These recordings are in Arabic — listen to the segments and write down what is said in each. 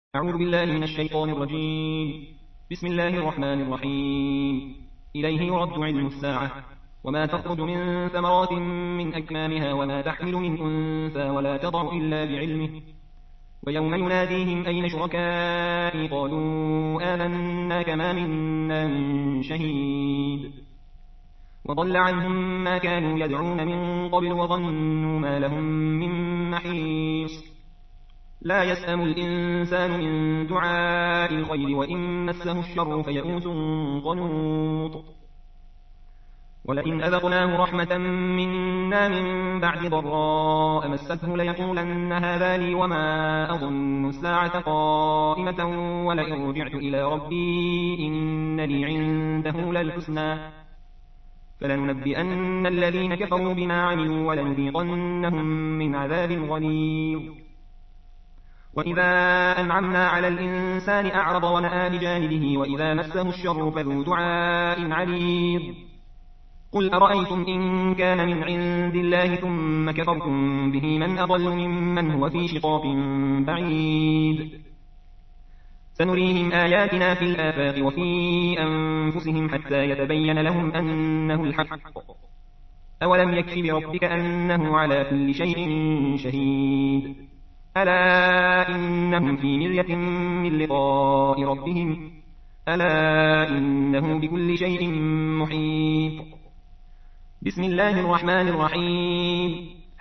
أعوذ بالله من الشيطان الرجيم. بسم الله الرحمن الرحيم. إليه يرد علم الساعة وما تخرج من ثمرات من أكمامها وما تحمل من أنثى ولا تضع إلا بعلمه ويوم يناديهم أين شركائي قالوا آمنا كما منا من شهيد وضل عنهم ما كانوا يدعون من قبل وظنوا ما لهم من محيص. لا يسأم الإنسان من دعاء الخير وإن مسه الشر فيئوس قنوط. ولئن أذقناه رحمة منا من بعد ضراء مسته ليقولن هذا لي وما أظن الساعة قائمة ولئن رجعت إلى ربي إن لي عنده للحسنى فلننبئن الذين كفروا بما عملوا ولنذيقنهم من عذاب غليظ. وإذا أنعمنا على الإنسان أعرض ونأى بجانبه وإذا مسه الشر فذو دعاء عريض. قل أرأيتم إن كان من عند الله ثم كفرتم به من أضل ممن هو في شقاق بعيد. سنريهم آياتنا في الآفاق وفي أنفسهم حتى يتبين لهم أنه الحق. أولم يكف بربك أنه على كل شيء شهيد. ألا إنهم في مرية من لقاء ربهم ألا إنه بكل شيء محيط. بسم الله الرحمن الرحيم.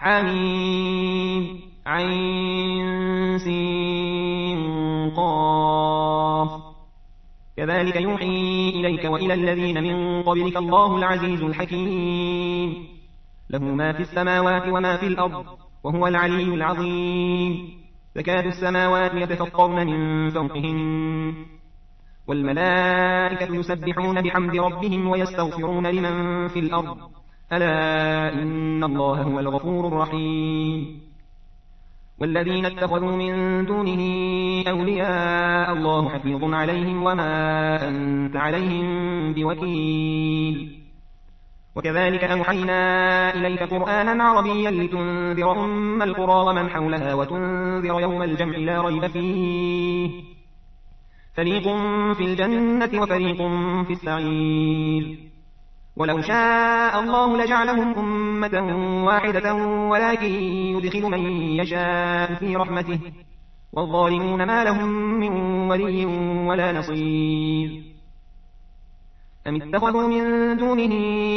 حميم عين سين قاف. كذلك يوحي إليك وإلى الذين من قبلك الله العزيز الحكيم. له ما في السماوات وما في الأرض وهو العلي العظيم. تكاد السماوات يتفطرن من فوقهن والملائكة يسبحون بحمد ربهم ويستغفرون لمن في الأرض ألا إن الله هو الغفور الرحيم. والذين اتخذوا من دونه أولياء الله حفيظ عليهم وما أنت عليهم بوكيل. وكذلك أوحينا إليك قرآنا عربيا لتنذر أم القرى ومن حولها وتنذر يوم الجمع لا ريب فيه فريق في الجنة وفريق في السعير. ولو شاء الله لجعلهم أمة واحدة ولكن يدخل من يشاء في رحمته والظالمون ما لهم من ولي ولا نصير. أم اتخذوا من دونه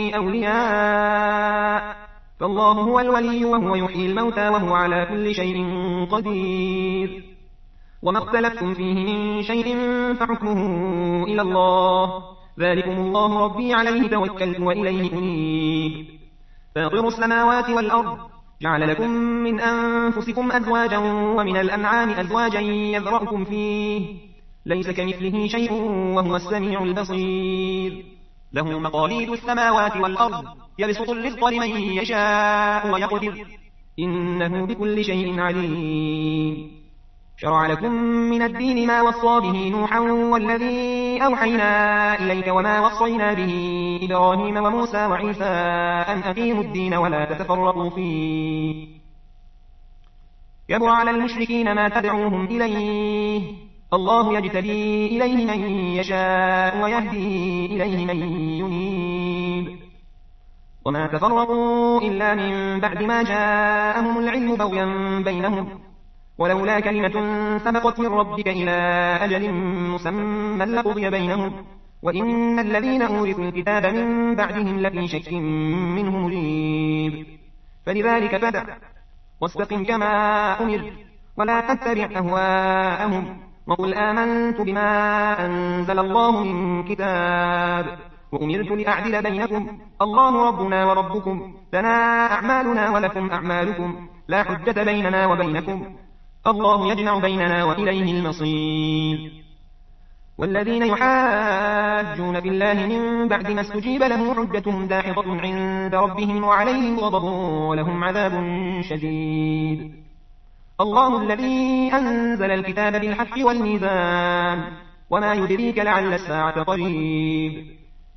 أولياء فالله هو الولي وهو يحيي الموتى وهو على كل شيء قدير. وما اختلفتم فيه من شيء فحكمه إلى الله ذلكم الله ربي عليه توكلت وإليه أنيب. فاطر السماوات والأرض جعل لكم من أنفسكم أزواجا ومن الأنعام أزواجا يذرأكم فيه ليس كمثله شيء وهو السميع البصير. له مقاليد السماوات والأرض يبسط الرزق لمن يشاء ويقدر إنه بكل شيء عليم. شرع لكم من الدين ما وصى به نوحا والذي أوحينا إليك وما وصينا به إبراهيم وموسى وعيسى أن أقيموا الدين ولا تتفرقوا فيه. كبر على المشركين ما تدعوهم إليه الله يجتبي إليه من يشاء ويهدي إليه من ينيب. وما تفرقوا إلا من بعد ما جاءهم العلم بغيا بينهم ولولا كلمة سبقت من ربك إلى أجل مسمى لقضي بينهم وإن الذين أورثوا الكتاب من بعدهم لفي شك منه مريب. فلذلك فدع واستقم كما أمر ولا تتبع أهواءهم وقل آمنت بما أنزل الله من كتاب وأمرت لأعدل بينكم الله ربنا وربكم لنا أعمالنا ولكم أعمالكم لا حجة بيننا وبينكم الله يجمع بيننا وإليه المصير. والذين يحاجون في الله من بعد ما استجيب له حجتهم داحضة عند ربهم وعليهم غضب ولهم عذاب شديد. الله الذي أنزل الكتاب بالحق والميزان وما يدريك لعل الساعة قريب.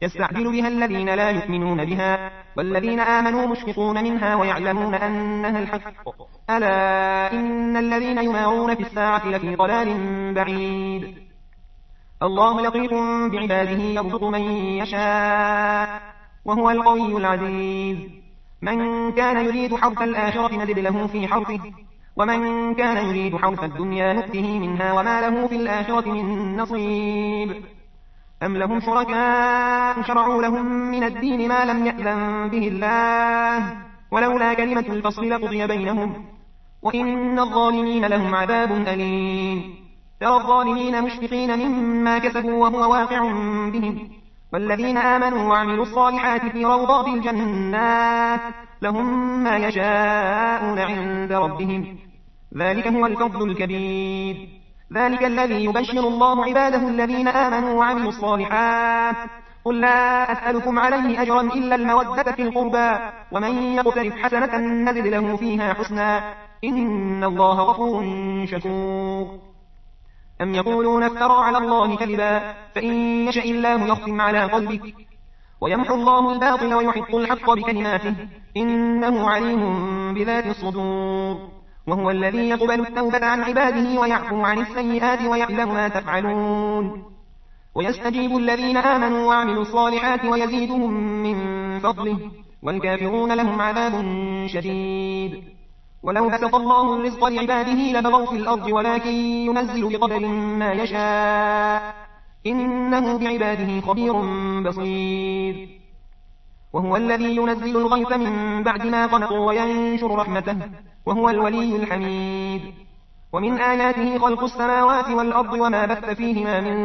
يستعجل بها الذين لا يؤمنون بها، والذين آمنوا مشفقون منها ويعلمون أنها الحق. ألا إن الذين يمارون في الساعة لفي ضلال بعيد. الله لطيف بعباده يرزق من يشاء وهو القوي العزيز. من كان يريد حرث الآخرة نزد له في حرثه، ومن كان يريد حرث الدنيا نؤته منها وما له في الآخرة من نصيب. أم لهم شركاء شرعوا لهم من الدين ما لم يأذن به الله، ولولا كلمة الفصل لقضي بينهم، وإن الظالمين لهم عذاب أليم. ترى الظالمين مشفقين مما كسبوا وهو واقع بهم، والذين آمنوا وعملوا الصالحات في روضات الجنات لهم ما يشاءون عند ربهم، ذلك هو الفضل الكبير. ذلك الذي يبشر الله عباده الذين آمنوا وعملوا الصالحات. قل لا أسألكم عليه أجرا إلا المودة في القربى، ومن يقترف حسنة نزد له فيها حسنا، إن الله غفور شكور. أم يقولون افترى على الله كذبا، فإن يشأ الله يختم على قلبك ويمحو الله الباطل ويحق الحق بكلماته، إنه عليم بذات الصدور. وهو الذي يقبل التوبة عن عباده ويعفو عن السيئات ويعلم ما تفعلون، ويستجيب الذين آمنوا وعملوا الصالحات ويزيدهم من فضله، والكافرون لهم عذاب شديد. ولو بسط الله الرزق لعباده لبغوا في الأرض ولكن ينزل بقدر ما يشاء، إنه بعباده خبير بصير. وهو الذي ينزل الغيث من بعد ما قنطوا وينشر رحمته، وهو الولي الحميد. ومن آياته خلق السماوات والأرض وما بث فيهما من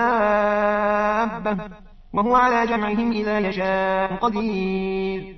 دابة، وهو على جمعهم إذا يشاء قدير.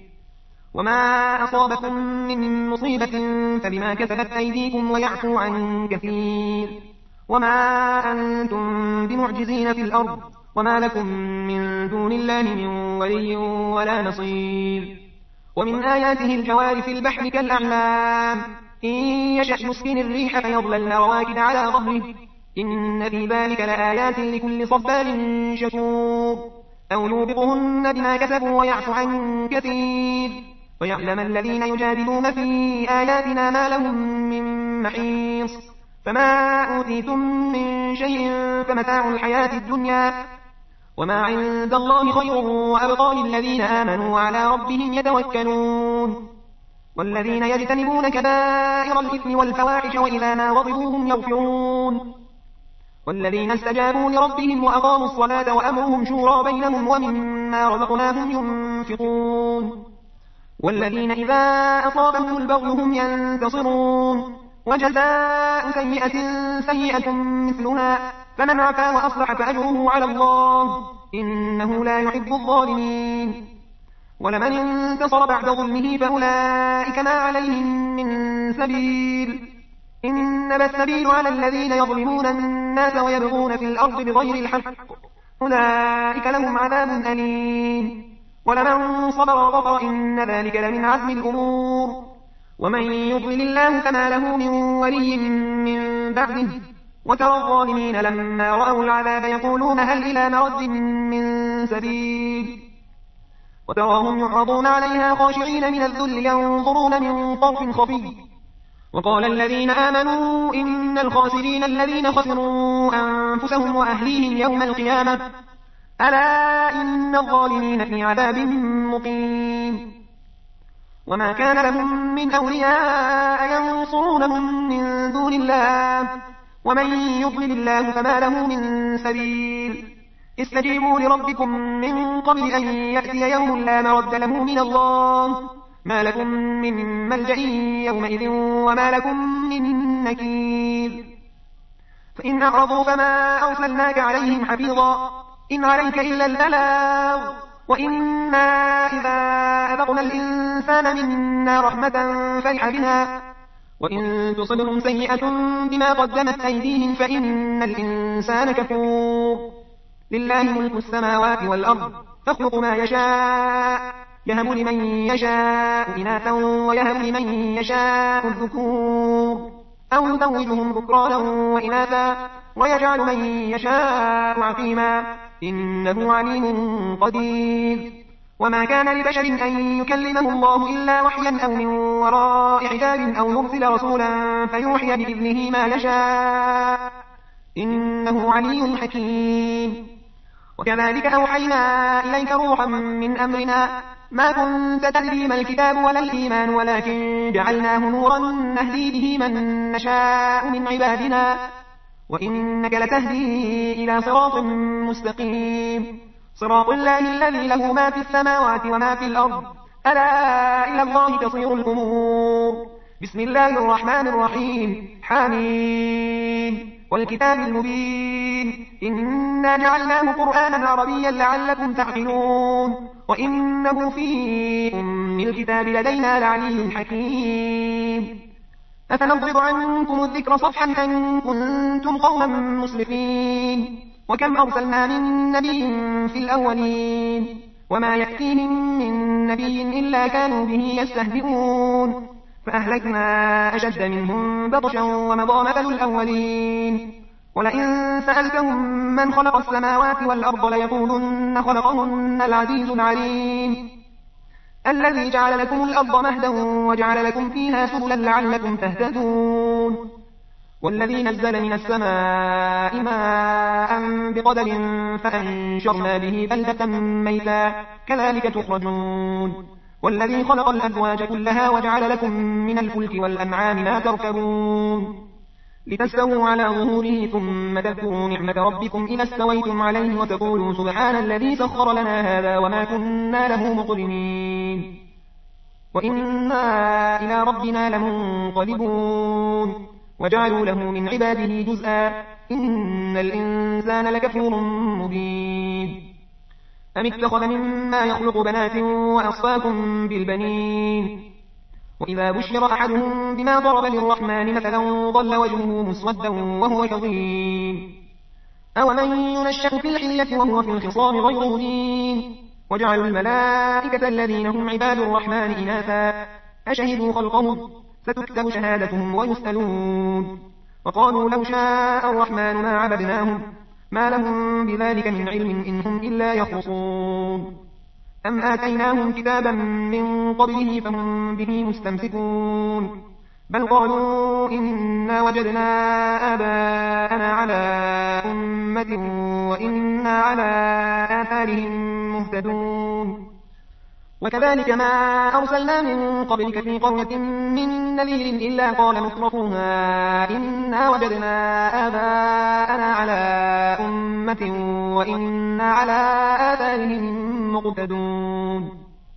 وما أصابكم من مصيبة فبما كسبت أيديكم ويعفو عن كثير. وما أنتم بمعجزين في الأرض، وما لكم من دون الله من ولي ولا نصير. ومن آياته الجوار في البحر كالأعلام، إن يشأ يسكن الريح فيظللن رواكد على ظهره، إن في ذلك لآيات لكل صبار شكور. أو يوبقهن بما كسبوا ويعفو عن كثير، ويعلم الذين يجادلون في آياتنا ما لهم من محيص. فما أوتيتم من شيء فمتاع الحياة الدنيا، وما عند الله خير وأبقى للذين آمنوا وعلى ربهم يتوكلون. والذين يجتنبون كبائر الإثم والفواحش وإذا ما غضبوا هم يغفرون. والذين استجابوا لربهم وأقاموا الصلاة وأمرهم شورى بينهم ومما رزقناهم ينفقون. والذين إذا أصابهم البغي هم ينتصرون. وجزاء سيئة سيئة مثلها، فمن عفا وأصلح فأجره على الله، إنه لا يحب الظالمين. ولمن انتصر بعد ظلمه فأولئك ما عليهم من سبيل، إنما السبيل على الذين يظلمون الناس ويبغون في الأرض بغير الحق، أولئك لهم عذاب أليم. ولمن صبر وغفر إن ذلك لمن عزم الأمور. ومن يضلل الله فما له من ولي من بعده. وترى الظالمين لما رأوا العذاب يقولون هل إلى مرد من سبيل، وتراهم يعرضون عليها خاشعين من الذل ينظرون من طرف خفي. وقال الذين آمنوا إن الخاسرين الذين خسروا أنفسهم وأهليهم يوم القيامة، ألا إن الظالمين في عذاب مقيم. وما كان لهم من أولياء ينصرونهم من دون الله، ومن يضلل الله فما له من سبيل. استجيبوا لربكم من قبل أن يأتي يوم لا مرد له من الله، ما لكم من ملجأ يومئذ وما لكم من نكير. فإن أعرضوا فما أرسلناك عليهم حفيظا، إن عليك إلا البلاغ، وإنا إذا أذقنا الإنسان منا رحمة فرح بها، وإن تصبهم سيئة بما قدمت أيديهم فإن الإنسان كفور. لله ملك السماوات والأرض يخلق ما يشاء، يهب لمن يشاء إناثا ويهب لمن يشاء الذكور، أو يزوجهم ذكرانا وإناثا ويجعل من يشاء عقيما، إنه عليم قدير. وما كان لبشر أن يكلمه الله إلا وحيا أو من وراء حجاب أو يرسل رسولا فيوحي بإذنه ما يشاء إنه علي حكيم. وكذلك أوحينا إليك روحا من أمرنا ما كنت تدري ما الكتاب ولا الإيمان ولكن جعلناه نورا نهدي به من نشاء من عبادنا وإنك لتهدي إلى صراط مستقيم صراط الله الذي له ما في السماوات وما في الأرض ألا إلى الله تصير الأمور. بسم الله الرحمن الرحيم حميم والكتاب المبين إنا جعلناه قرآنا عربيا لعلكم تعقلون وإنه في أم الكتاب لدينا لعلي حكيم. أفنضرب عنكم الذكر صفحا أن كنتم قوما مسرفين وكم أرسلنا من نبي في الأولين وما يأتيهم من نبي إلا كانوا به يستهزئون فأهلكنا أشد منهم بطشا ومضى مثل الأولين. ولئن سألتهم من خلق السماوات والأرض ليقولن خلقهن العزيز العليم الذي جعل لكم الأرض مهدا وجعل لكم فيها سبلا لعلكم تهتدون والذي نزل من السماء ماء بقدر فأنشرنا به بلدة ميتا كذلك تخرجون والذي خلق الأزواج كلها وجعل لكم من الفلك والأنعام ما تركبون لتستووا على ظهوره ثم تذكروا نعمة ربكم إذا استويتم عليه وتقولوا سبحان الذي سخر لنا هذا وما كنا له مقرنين وإنا إلى ربنا لمنقلبون وجعلوا له من عباده جزءا إن الإنسان لكفور مبين. أم اتخذ مما يخلق بنات وأصفاكم بالبنين وإذا بشر أحدهم بما ضرب للرحمن مثلا ظل وجهه مسودا وهو كظيم أومن ينشأ في الحلية وهو في الخصام غير مبين وجعلوا الملائكة الذين هم عباد الرحمن إناثا أشهدوا خلقهم ستكتب شهادتهم ويسألون وقالوا لو شاء الرحمن ما عبدناهم ما لهم بذلك من علم إن هم إلا يخرصون أم آتيناهم كتابا من قبله فهم به مستمسكون بل قالوا إنا وجدنا آباءنا على أمة وإنا على آثارهم مهتدون وكذلك ما أرسلنا من قبلك في قرية من نذير إلا قال مترفوها إنا وجدنا آباءنا على أمة وإنا على آثارهم مقتدون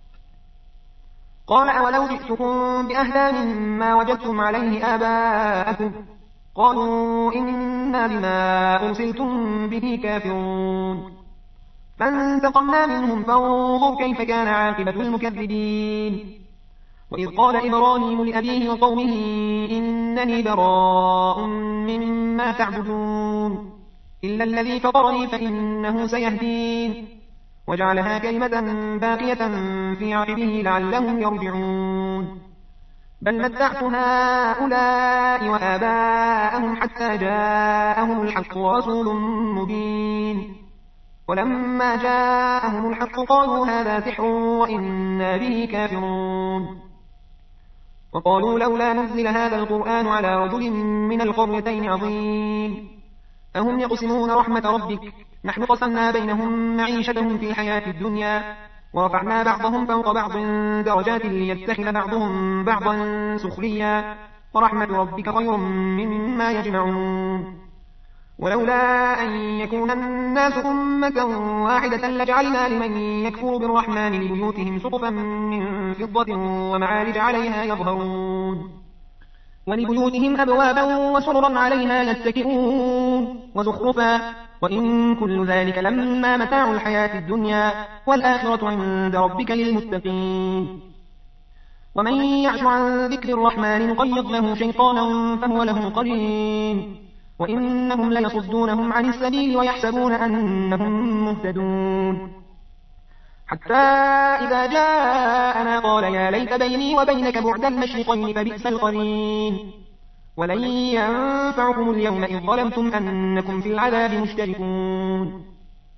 قال أولو جئتكم بأهدى مما وجدتم عليه آباءكم قالوا إنا بما أرسلتم به كافرون فانتقمنا منهم فانظر كيف كان عاقبة المكذبين وإذ قال إبراهيم لأبيه وقومه إنني براء مما تعبدون إلا الذي فطرني فإنه سيهدين وجعلها كلمة باقية في عقبه لعلهم يرجعون بل متعت هؤلاء وآباءهم حتى جاءهم الحق ورسول مبين ولما جاءهم الحق قالوا هذا سحر وإنا به كافرون وقالوا لولا نزل هذا القرآن على رجل من القريتين عظيم أهم يقسمون رحمة ربك نحن قسمنا بينهم معيشتهم في الحياة الدنيا ورفعنا بعضهم فوق بعض درجات ليتخذ بعضهم بعضا سخريا ورحمة ربك خير مما يجمعون ولولا أن يكون الناس أمة واحدة لجعلنا لمن يكفر بالرحمن لبيوتهم سقفا من فضة ومعارج عليها يظهرون ولبيوتهم أبوابا وسررا عليها يتكئون وزخرفا وإن كل ذلك لما متاع الحياة الدنيا والآخرة عند ربك للمتقين ومن يعش عن ذكر الرحمن نقيض له شيطانا فهو له قرين وإنهم ليصدونهم عن السبيل ويحسبون أنهم مهتدون حتى إذا جاءنا قال يا ليت بيني وبينك بعد المشرقين فبئس القرين ولن ينفعكم اليوم إذ ظلمتم أنكم في العذاب مشتركون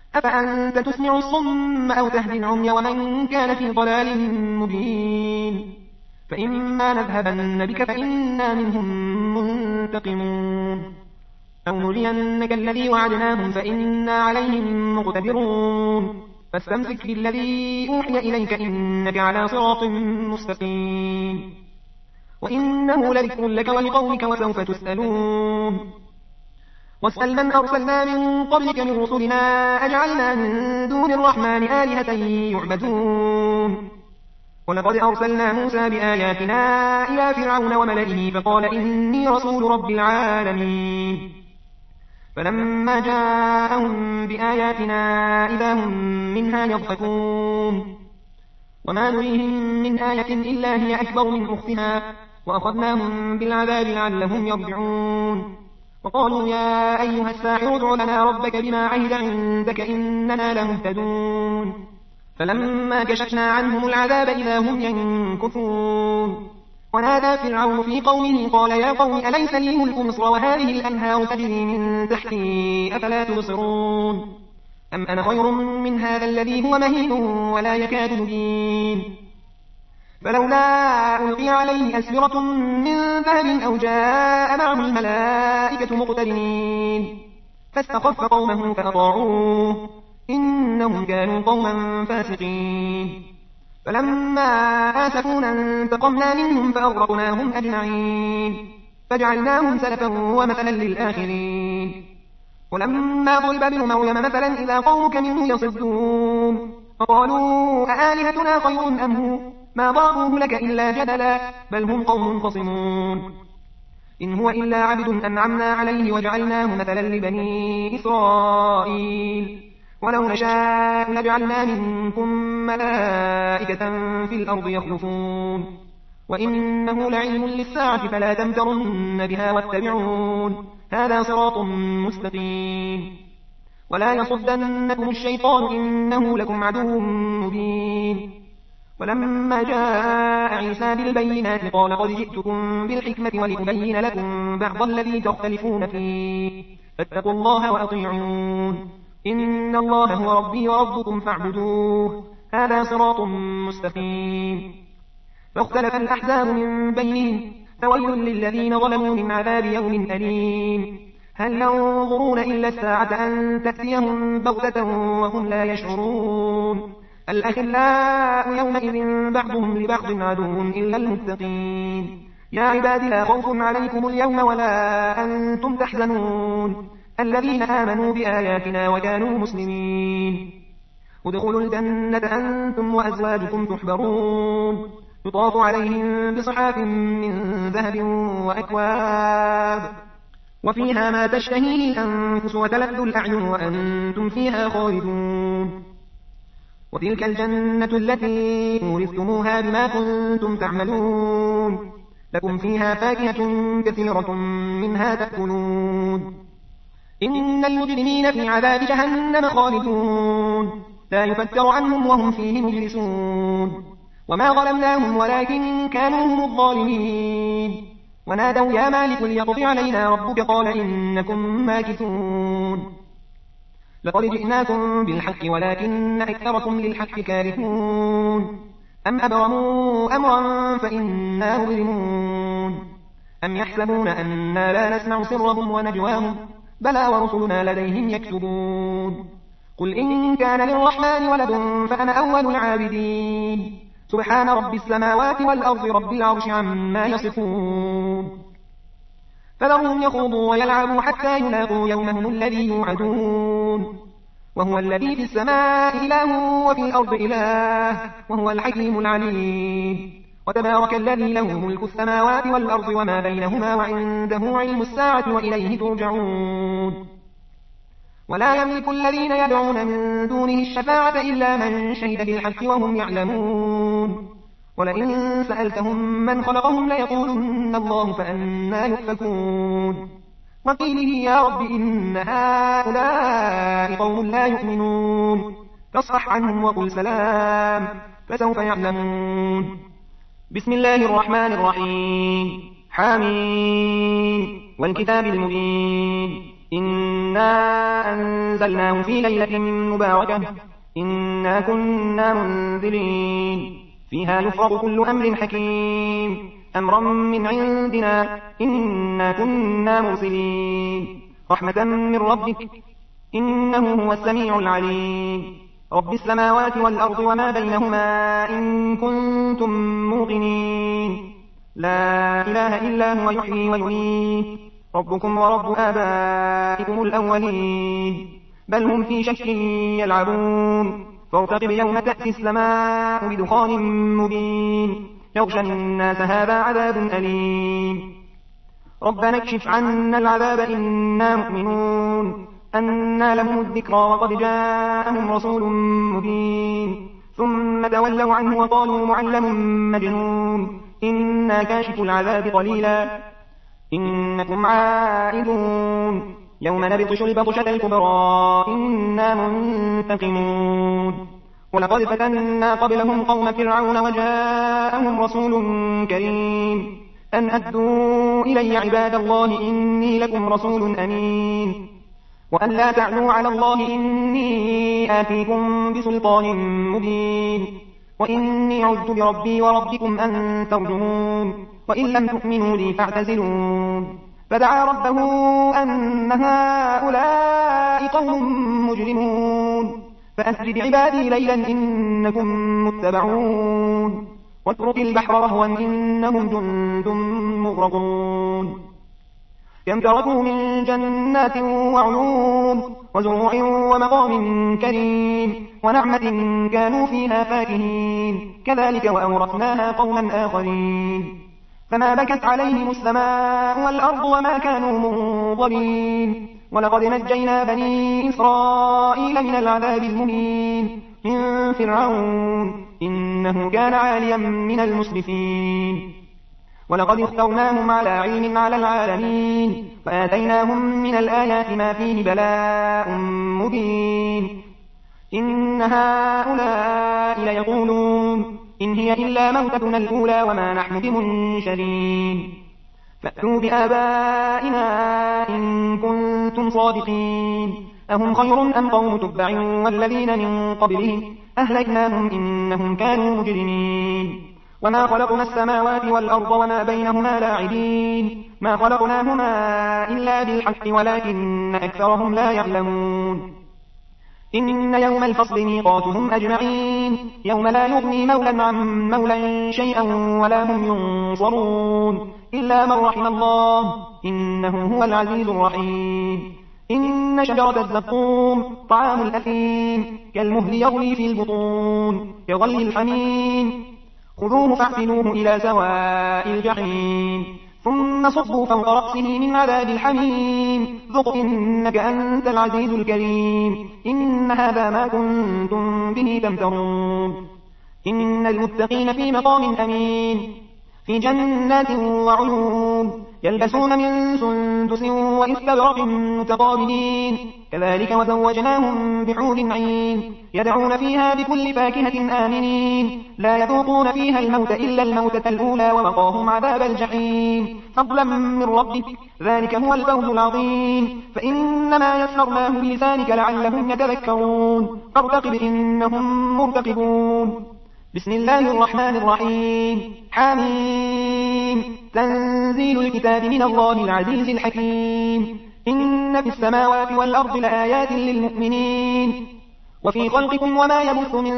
أفأنت تسمع الصم أو تهدي العمي ومن كان في ضلال مبين فإما نذهبن بك فإنا منهم منتقمون أو نرينك الذي وعدناهم فإنا عليهم مقتدرون فاستمسك بالذي أوحي إليك إنك على صراط مستقيم وإنه لذكر لك ولقومك وسوف تسألون واسأل من أرسلنا من قبلك من رسلنا أجعلنا من دون الرحمن آلهة يعبدون ولقد أرسلنا موسى بآياتنا إلى فرعون وملئه فقال إني رسول رب العالمين فلما جاءهم بآياتنا إذا هم منها يضحكون وما نريهم من آية إلا هي أكبر من أختها وأخذناهم بالعذاب لعلهم يرجعون وقالوا يا أيها الساحر ادع لنا ربك بما عهد عندك إننا لمهتدون فلما كشفنا عنهم العذاب إذا هم ينكثون ونادى فرعون في قومه قال يا قوم أليس لي ملك مصر وهذه الأنهار تجري من تحتي أفلا تبصرون أم أنا خير من هذا الذي هو مهين ولا يكاد يبين فلولا ألقي عليه أسورة من ذهب أو جاء معه الملائكة مقترنين فاستخف قومه فأطاعوه إنهم كانوا قوما فاسقين فلما آسفونا انتقمنا منهم فأغرقناهم أجمعين فجعلناهم سلفا ومثلا للآخرين ولما ضرب ابن مريم مثلا إذا قومك منه يصدون فقالوا أآلهتنا خير أم هو ما ضربوه لك إلا جدلا بل هم قوم خصمون إن هو إلا عبد أنعمنا عليه وجعلناه مثلا لبني إسرائيل ولو نشاء لجعلنا منكم ملائكة في الأرض يخلفون وإنه لعلم للساعة فلا تمترن بها واتبعون هذا صراط مستقيم ولا يصدنكم الشيطان إنه لكم عدو مبين ولما جاء عيسى بالبينات قال قد جئتكم بالحكمة ولأبين لكم بعض الذي تختلفون فيه فاتقوا الله وأطيعون إن الله هو ربي وربكم فاعبدوه هذا صراط مستقيم فاختلف الأحزاب من بينهم فويل للذين ظلموا من عذاب يوم أليم هل ينظرون إلا الساعة أن تأتيهم بغتة وهم لا يشعرون الأخلاء يومئذ بعضهم لبعض عدو إلا المتقين يا عباد لا خوف عليكم اليوم ولا أنتم تحزنون الذين آمنوا بآياتنا وكانوا مسلمين ادخلوا الجنة أنتم وأزواجكم تحبرون يطاف عليهم بصحاف من ذهب وأكواب وفيها ما تشتهيه الأنفس وتلذ الأعين وأنتم فيها خالدون وتلك الجنة التي أورثتموها بما كنتم تعملون لكم فيها فاكهة كثيرة منها تأكلون إن المجرمين في عذاب جهنم خالدون لا يفتر عنهم وهم فيه مبلسون وما ظلمناهم ولكن كانوا هم الظالمين ونادوا يا مالك ليقضي علينا ربك قال إنكم ماكثون لقد جئناكم بالحق ولكن أكثركم للحق كارهون أم أبرموا أمرا فإنا مبرمون أم يحسبون أنا لا نسمع سرهم ونجواهم بلى ورسلنا لديهم يكتبون قل إن كان للرحمن ولد فأنا أول العابدين سبحان رب السماوات والأرض رب العرش عما يصفون فذرهم يخوضوا ويلعبوا حتى يلاقوا يومهم الذي يوعدون وهو الذي في السماء إله وفي الأرض إله وهو الحكيم العليم وتبارك الذي له ملك السماوات والأرض وما بينهما وعنده علم الساعة وإليه ترجعون ولا يملك الذين يدعون من دونه الشفاعة إلا من شهد بالحق وهم يعلمون ولئن سألتهم من خلقهم ليقولن الله فأنا يؤفكون وقيله يا رب إن هؤلاء قوم لا يؤمنون فاصفح عنهم وقل سلام فسوف يعلمون بسم الله الرحمن الرحيم حامين والكتاب المبين إنا أنزلناه في ليلة مباركة إنا كنا منذرين فيها يفرق كل أمر حكيم أمرا من عندنا إنا كنا مرسلين رحمة من ربك إنه هو السميع العليم رب السماوات والأرض وما بينهما إن كنتم موقنين لا إله إلا هو يحيي ويميت ربكم ورب آبائكم الأولين بل هم في شك يلعبون فارتقب يوم تأتي السماء بدخان مبين يغشى الناس هذا عذاب أليم ربنا اكشف عنا العذاب إنا مؤمنون أنى لهم الذكرى وقد جاءهم رسول مبين ثم تولوا عنه وقالوا معلم مجنون إنا كاشف العذاب قليلا إنكم عائدون يوم نبطش البطشة الكبرى إنا منتقمون ولقد فتنا قبلهم قوم فرعون وجاءهم رسول كريم أن أدوا إلي عباد الله إني لكم رسول أمين وأن لا تعلوا على الله إني آتيكم بسلطان مبين وإني عذت بربي وربكم أن ترجمون وإن لم تؤمنوا لي فاعتزلون فدعا ربه أن هؤلاء قوم مجرمون فأسر بعبادي ليلا إنكم متبعون واترك البحر رهوا إنهم جند مغرقون كم تركوا من جنات وعيون وزروع ومقام كريم ونعمة كانوا فيها فاكهين كذلك وأورثناها قوما آخرين فما بكت عليهم السماء والأرض وما كانوا منظرين ولقد نجينا بني إسرائيل من العذاب المهين من فرعون إنه كان عاليا من المسرفين ولقد اخترناهم على علم على العالمين وآتيناهم من الآيات ما فيه بلاء مبين إن هؤلاء ليقولون إن هي إلا موتتنا الأولى وما نحن بمنشرين فأتوا بآبائنا إن كنتم صادقين أهم خير أم قوم تبع والذين من قبلهم أهلكناهم إنهم كانوا مجرمين وما خلقنا السماوات والأرض وما بينهما لاعبين ما خلقناهما إلا بالحق ولكن أكثرهم لا يعلمون إن يوم الفصل ميقاتهم أجمعين يوم لا يغني مولا عن مولا شيئا ولا هم ينصرون إلا من رحم الله إنه هو العزيز الرحيم إن شجرة الزقوم طعام الأثيم كالمهل يغلي في البطون كغلي الحميم خذوه فاعتلوه إلى سواء الجحيم ثم صبوا فوق رأسه من عذاب الحميم ذق إنك أنت العزيز الكريم إن هذا ما كنتم به تمترون إن المتقين في مقام أمين في جنات وعيون يلبسون من سندس وإستبرق متقابلين كذلك وزوجناهم بحور عين يدعون فيها بكل فاكهة آمنين لا يذوقون فيها الموت إلا الموتة الأولى ووقاهم عذاب الجحيم فضلا من ربك ذلك هو الفوز العظيم فإنما يسرناه بلسانك لعلهم يتذكرون فارتقب إنهم مرتقبون بسم الله الرحمن الرحيم حميم تنزيل الكتاب من الله العزيز الحكيم إن في السماوات والأرض لآيات للمؤمنين وفي خلقكم وما يبث من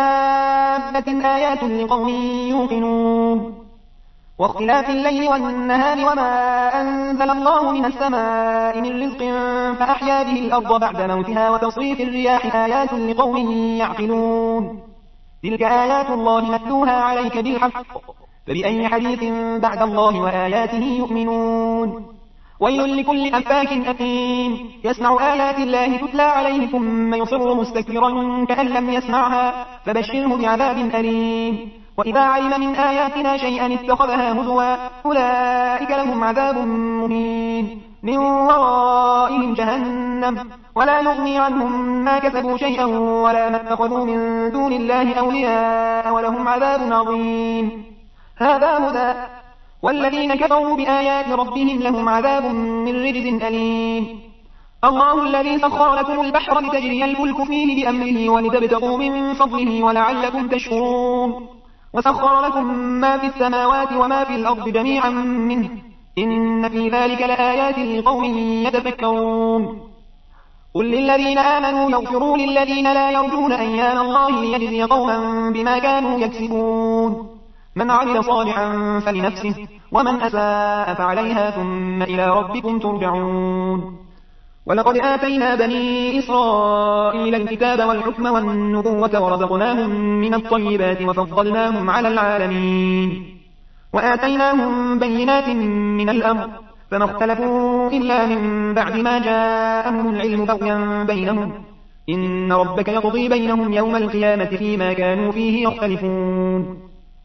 دابة آيات لقوم يوقنون واختلاف الليل والنهار وما أنزل الله من السماء من رزق فأحيا به الأرض بعد موتها وتصريف الرياح آيات لقوم يعقلون تلك آيات الله نتلوها عليك بالحق فبأي حديث بعد الله وآياته يؤمنون ويل لكل أفاك أثيم يسمع آيات الله تتلى عليه ثم يصر مستكبرا كأن لم يسمعها فبشره بعذاب أليم وإذا علم من آياتنا شيئا اتخذها هزوا أولئك لهم عذاب مهين من ورائهم جهنم ولا يغني عنهم ما كسبوا شيئا ولا ما اتخذوا من دون الله أولياء ولهم عذاب عظيم هذا هدى والذين كفروا بآيات ربهم لهم عذاب من رجز أليم الله الذي سخر لكم البحر لتجري الفلك فيه بأمره ولتبتغوا من فضله ولعلكم تشكرون وسخر لكم ما في السماوات وما في الأرض جميعا منه إن في ذلك لآيات لقوم يتفكرون قل للذين آمنوا يغفروا للذين لا يرجون أيام الله ليجزي قوما بما كانوا يكسبون من عمل صالحا فلنفسه ومن أساء فعليها ثم إلى ربكم ترجعون ولقد آتينا بني إسرائيل الكتاب والحكم والنبوة ورزقناهم من الطيبات وفضلناهم على العالمين وآتيناهم بينات من الأمر فما اختلفوا إلا من بعد ما جاءهم العلم بغيا بينهم إن ربك يقضي بينهم يوم القيامة فيما كانوا فيه يختلفون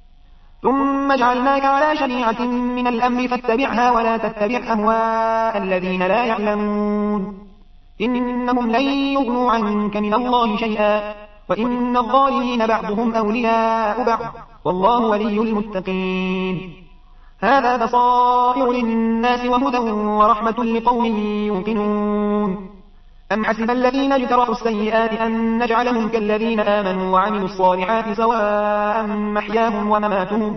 ثم جعلناك على شريعة من الأمر فاتبعها ولا تتبع أهواء الذين لا يعلمون إنهم لن يغنوا عنك من الله شيئا وإن الظالمين بعضهم أولياء بعض والله ولي المتقين هذا بصائر للناس وهدى ورحمة لقوم يوقنون أم حسب الذين اجترحوا السيئات أن نجعلهم كالذين آمنوا وعملوا الصالحات سواء محياهم ومماتهم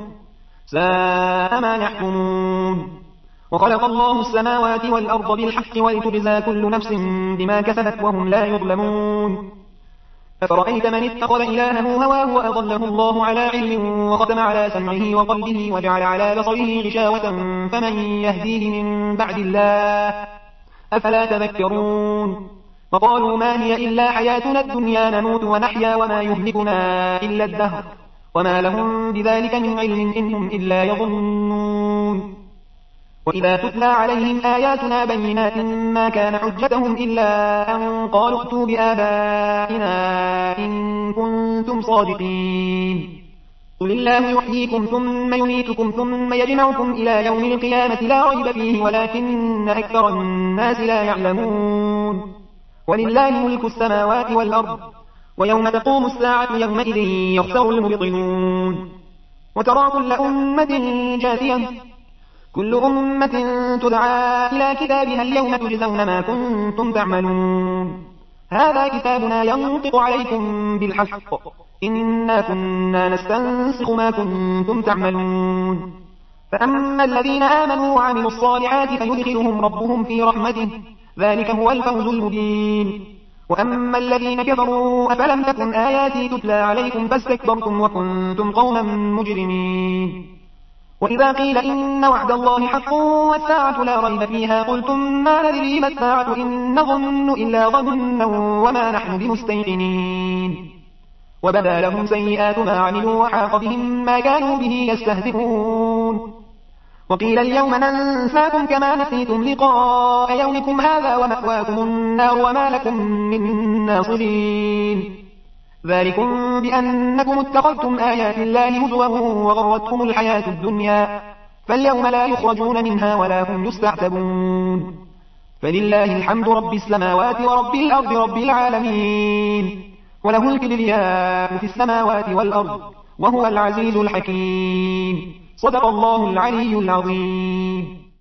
ساء ما يحكمون وخلق الله السماوات والأرض بالحق ولتجزى كل نفس بما كسبت وهم لا يظلمون أفرأيت من اتخذ إلهه هواه وأضله الله على علم وختم على سمعه وقلبه وجعل على بصره غشاوة فمن يهديه من بعد الله أفلا تذكرون وقالوا ما هي إلا حياتنا الدنيا نموت ونحيا وما يهلكنا إلا الدهر وما لهم بذلك من علم إنهم إلا يظنون وإذا تتلى عليهم آياتنا بينات ما كان حجتهم إلا أن قالوا ائتوا بآبائنا إن كنتم صادقين قل الله يحييكم ثم يميتكم ثم يجمعكم إلى يوم القيامة لا ريب فيه ولكن أكثر الناس لا يعلمون ولله ملك السماوات والأرض ويوم تقوم الساعة يومئذ يخسر المبطلون وترى كل أمة جاثية كل أمة تدعى إلى كتابها اليوم تجزون ما كنتم تعملون هذا كتابنا ينطق عليكم بالحق إنا كنا نستنسخ ما كنتم تعملون فأما الذين آمنوا وعملوا الصالحات فيدخلهم ربهم في رحمته ذلك هو الفوز المبين وأما الذين كفروا أفلم تكن آياتي تتلى عليكم فاستكبرتم وكنتم قوما مجرمين وإذا قيل إن وعد الله حق والساعة لا ريب فيها قلتم ما ندري ما الساعة إن نظن إلا ظنا وما نحن بمستيقنين وبدا لهم سيئات ما عملوا وحاق بهم ما كانوا به يستهزئون وقيل اليوم ننساكم كما نسيتم لقاء يومكم هذا ومأواكم النار وما لكم من ناصرين ذلكم بأنكم اتخذتم آيات الله هزوا وغرتكم الحياة الدنيا فاليوم لا يخرجون منها ولا هم يستعتبون فلله الحمد رب السماوات ورب الأرض رب العالمين وله الكبرياء في السماوات والأرض وهو العزيز الحكيم صدق الله العلي العظيم.